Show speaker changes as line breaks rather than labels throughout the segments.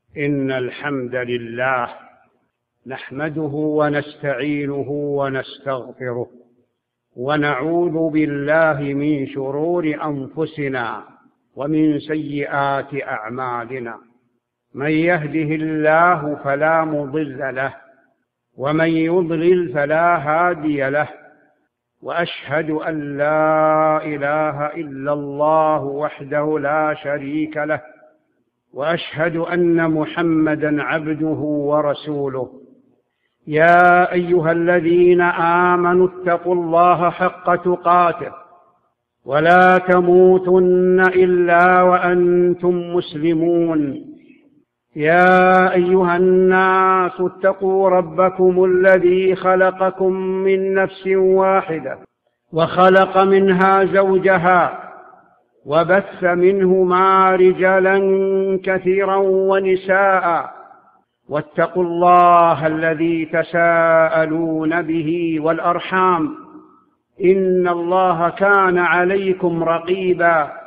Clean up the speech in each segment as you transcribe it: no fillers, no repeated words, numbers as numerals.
إن الحمد لله نحمده ونستعينه ونستغفره ونعوذ بالله من شرور أنفسنا ومن سيئات أعمالنا. من يهده الله فلا مضل له ومن يضلل فلا هادي له، وأشهد أن لا إله إلا الله وحده لا شريك له، وأشهد أن محمدًا عبده ورسوله. يا أيها الذين آمنوا اتقوا الله حق تقاته ولا تموتن إلا وأنتم مسلمون. يا أيها الناس اتقوا ربكم الذي خلقكم من نفس واحدة وخلق منها زوجها وبث منهما رجالا كثيرا ونساء، واتقوا الله الذي تساءلون به والأرحام، إن الله كان عليكم رقيبا.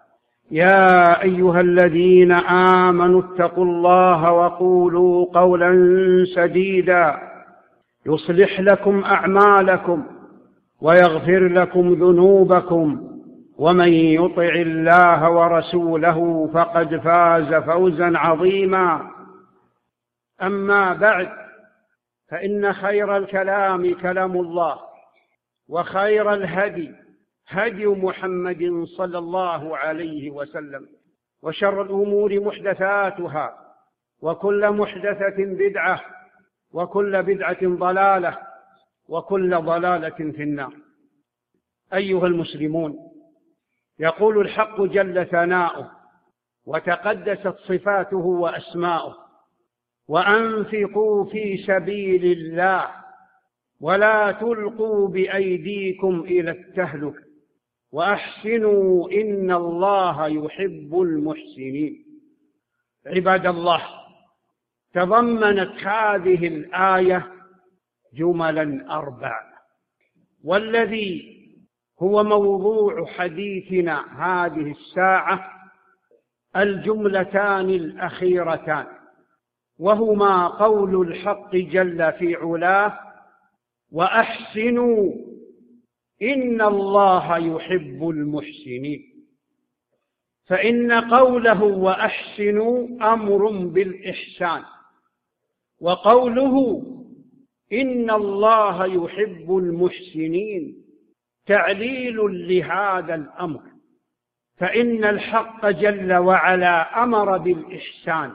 يا أيها الذين آمنوا اتقوا الله وقولوا قولا سديدا يصلح لكم أعمالكم ويغفر لكم ذنوبكم، ومن يطع الله ورسوله فقد فاز فوزا عظيما. أما بعد، فإن خير الكلام كلام الله، وخير الهدي هدي محمد صلى الله عليه وسلم، وشر الأمور محدثاتها، وكل محدثة بدعة، وكل بدعة ضلالة، وكل ضلالة في النار. أيها المسلمون، يقول الحق جل ثناؤه وتقدست صفاته وأسماؤه: وأنفقوا في سبيل الله ولا تلقوا بأيديكم إلى التهلكة وأحسنوا إن الله يحب المحسنين. عباد الله، تضمنت هذه الآية جملا 4، والذي هو موضوع حديثنا هذه الساعة الجملتان الأخيرتان، وهما قول الحق جل في علاه: وأحسنوا إن الله يحب المحسنين. فإن قوله وأحسنوا أمر بالإحسان، وقوله إن الله يحب المحسنين تعليل لهذا الأمر، فإن الحق جل وعلا أمر بالإحسان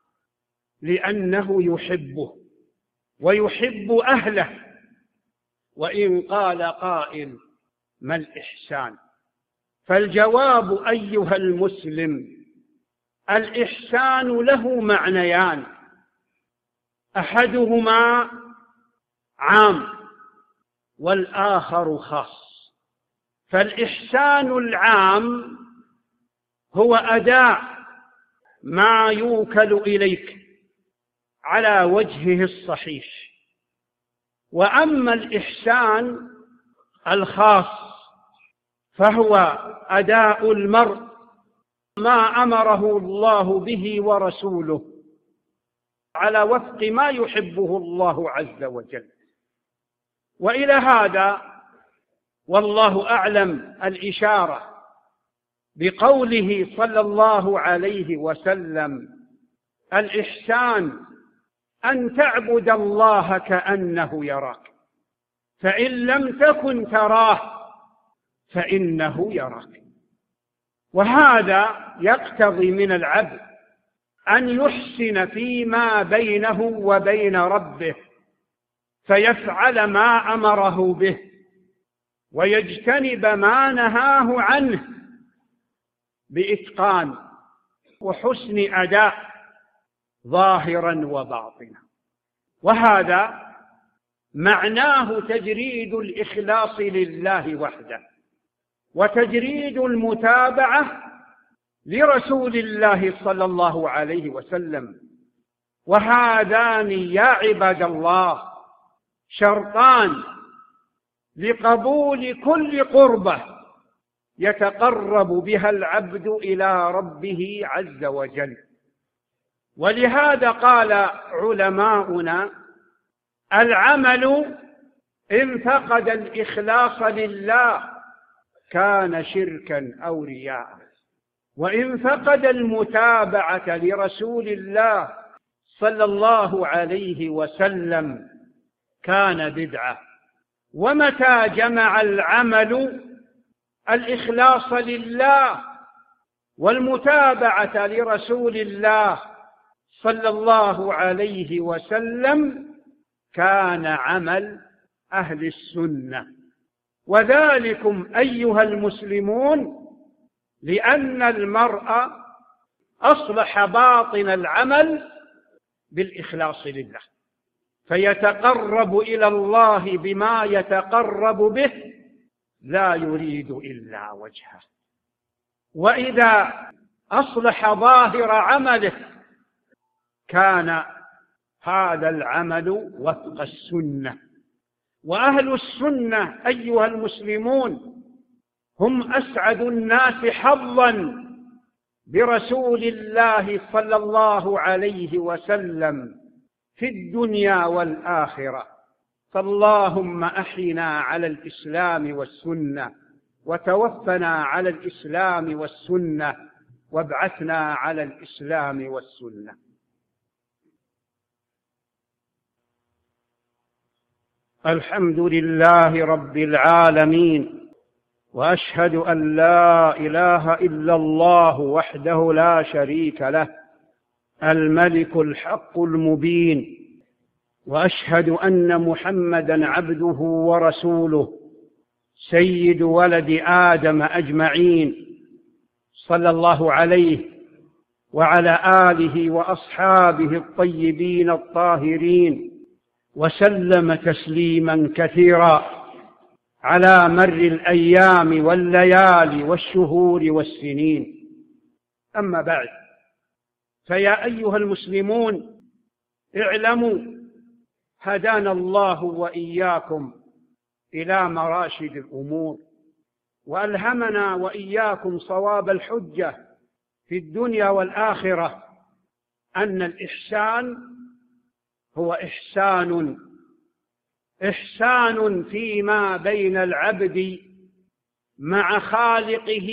لأنه يحبه ويحب أهله. وإن قال قائل: ما الإحسان؟ فالجواب أيها المسلم: الإحسان له معنيان، أحدهما عام والآخر خاص. فالإحسان العام هو أداء ما يوكل إليك على وجهه الصحيح، وأما الإحسان الخاص فهو أداء المرء ما أمره الله به ورسوله على وفق ما يحبه الله عز وجل. وإلى هذا والله أعلم الإشارة بقوله صلى الله عليه وسلم: الإحسان أن تعبد الله كأنه يراك، فإن لم تكن تراه فإنه يراك. وهذا يقتضي من العبد أن يحسن فيما بينه وبين ربه، فيفعل ما أمره به ويجتنب ما نهاه عنه بإتقان وحسن أداء ظاهرا وباطنا. وهذا معناه تجريد الإخلاص لله وحده، وتجريد المتابعة لرسول الله صلى الله عليه وسلم. وهذان يا عباد الله شرطان لقبول كل قربة يتقرب بها العبد إلى ربه عز وجل. ولهذا قال علماؤنا: العمل إن فقد الإخلاص لله كان شركا أو رياء، وإن فقد المتابعة لرسول الله صلى الله عليه وسلم كان بدعة. ومتى جمع العمل الإخلاص لله والمتابعة لرسول الله صلى الله عليه وسلم كان عمل أهل السنة. وذلكم أيها المسلمون لأن المرء أصلح باطن العمل بالإخلاص لله، فيتقرب إلى الله بما يتقرب به لا يريد إلا وجهه. وإذا أصلح ظاهر عمله كان هذا العمل وفق السنة. وأهل السنة أيها المسلمون هم أسعد الناس حظا برسول الله صلى الله عليه وسلم في الدنيا والآخرة. فاللهم أحينا على الإسلام والسنة، وتوفنا على الإسلام والسنة، وابعثنا على الإسلام والسنة. الحمد لله رب العالمين، وأشهد أن لا إله إلا الله وحده لا شريك له الملك الحق المبين، وأشهد أن محمدًا عبده ورسوله سيد ولد آدم أجمعين، صلى الله عليه وعلى آله وأصحابه الطيبين الطاهرين، وسلم تسليمًا كثيرا على مر الأيام والليالي والشهور والسنين. أما بعد، فيا أيها المسلمون اعلموا هدانا الله وإياكم إلى مراشد الأمور، وألهمنا وإياكم صواب الحجة في الدنيا والآخرة، أن الإحسان هو إحسان فيما بين العبد مع خالقه،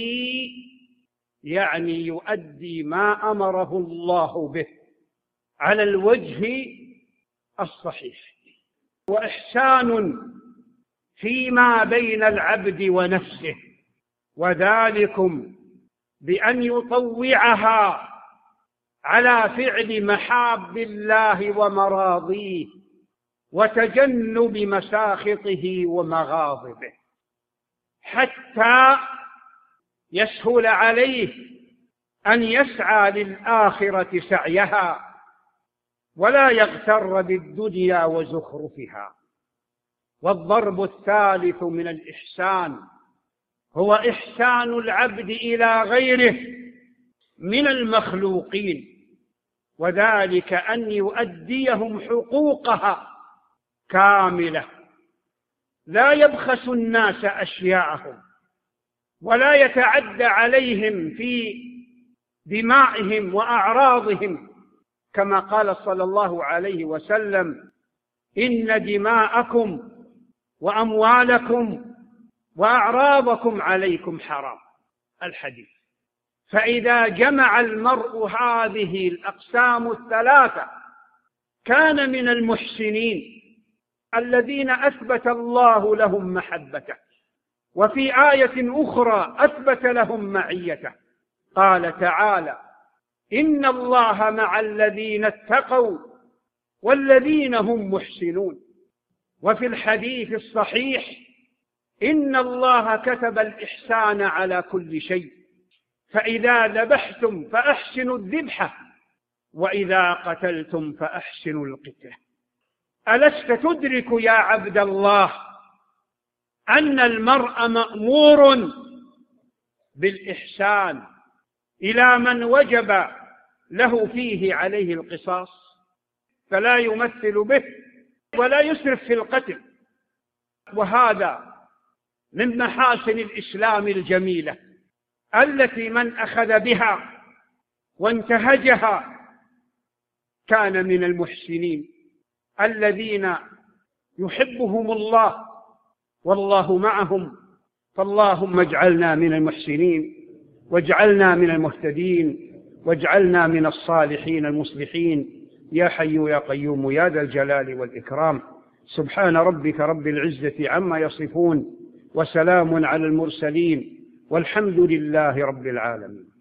يعني يؤدي ما أمره الله به على الوجه الصحيح، وإحسان فيما بين العبد ونفسه، وذلكم بأن يطوعها على فعل محاب الله ومراضيه، وتجنب مساخطه ومغاضبه، حتى يسهل عليه أن يسعى للآخرة سعيها، ولا يغتر بالدنيا وزخرفها. والضرب الثالث من الإحسان هو إحسان العبد إلى غيره من المخلوقين، وذلك أن يؤديهم حقوقها كاملة، لا يبخس الناس أشياءهم، ولا يتعدى عليهم في دمائهم وأعراضهم، كما قال صلى الله عليه وسلم: إن دماءكم وأموالكم وأعراضكم عليكم حرام، الحديث. فإذا جمع المرء هذه الأقسام الثلاثة كان من المحسنين الذين أثبت الله لهم محبته. وفي آية أخرى أثبت لهم معيته، قال تعالى: إن الله مع الذين اتقوا والذين هم محسنون. وفي الحديث الصحيح: إن الله كتب الإحسان على كل شيء، فإذا ذبحتم فأحسنوا الذبحة، وإذا قتلتم فأحسنوا القتلة. ألست تدرك يا عبد الله أن المرء مأمور بالإحسان إلى من وجب له فيه عليه القصاص، فلا يمثل به ولا يسرف في القتل. وهذا من محاسن الإسلام الجميلة التي من أخذ بها وانتهجها كان من المحسنين الذين يحبهم الله والله معهم. فاللهم اجعلنا من المحسنين، واجعلنا من المهتدين، واجعلنا من الصالحين المصلحين، يا حي يا قيوم يا ذا الجلال والإكرام. سبحان ربك رب العزة عما يصفون، وسلام على المرسلين، والحمد لله رب العالمين.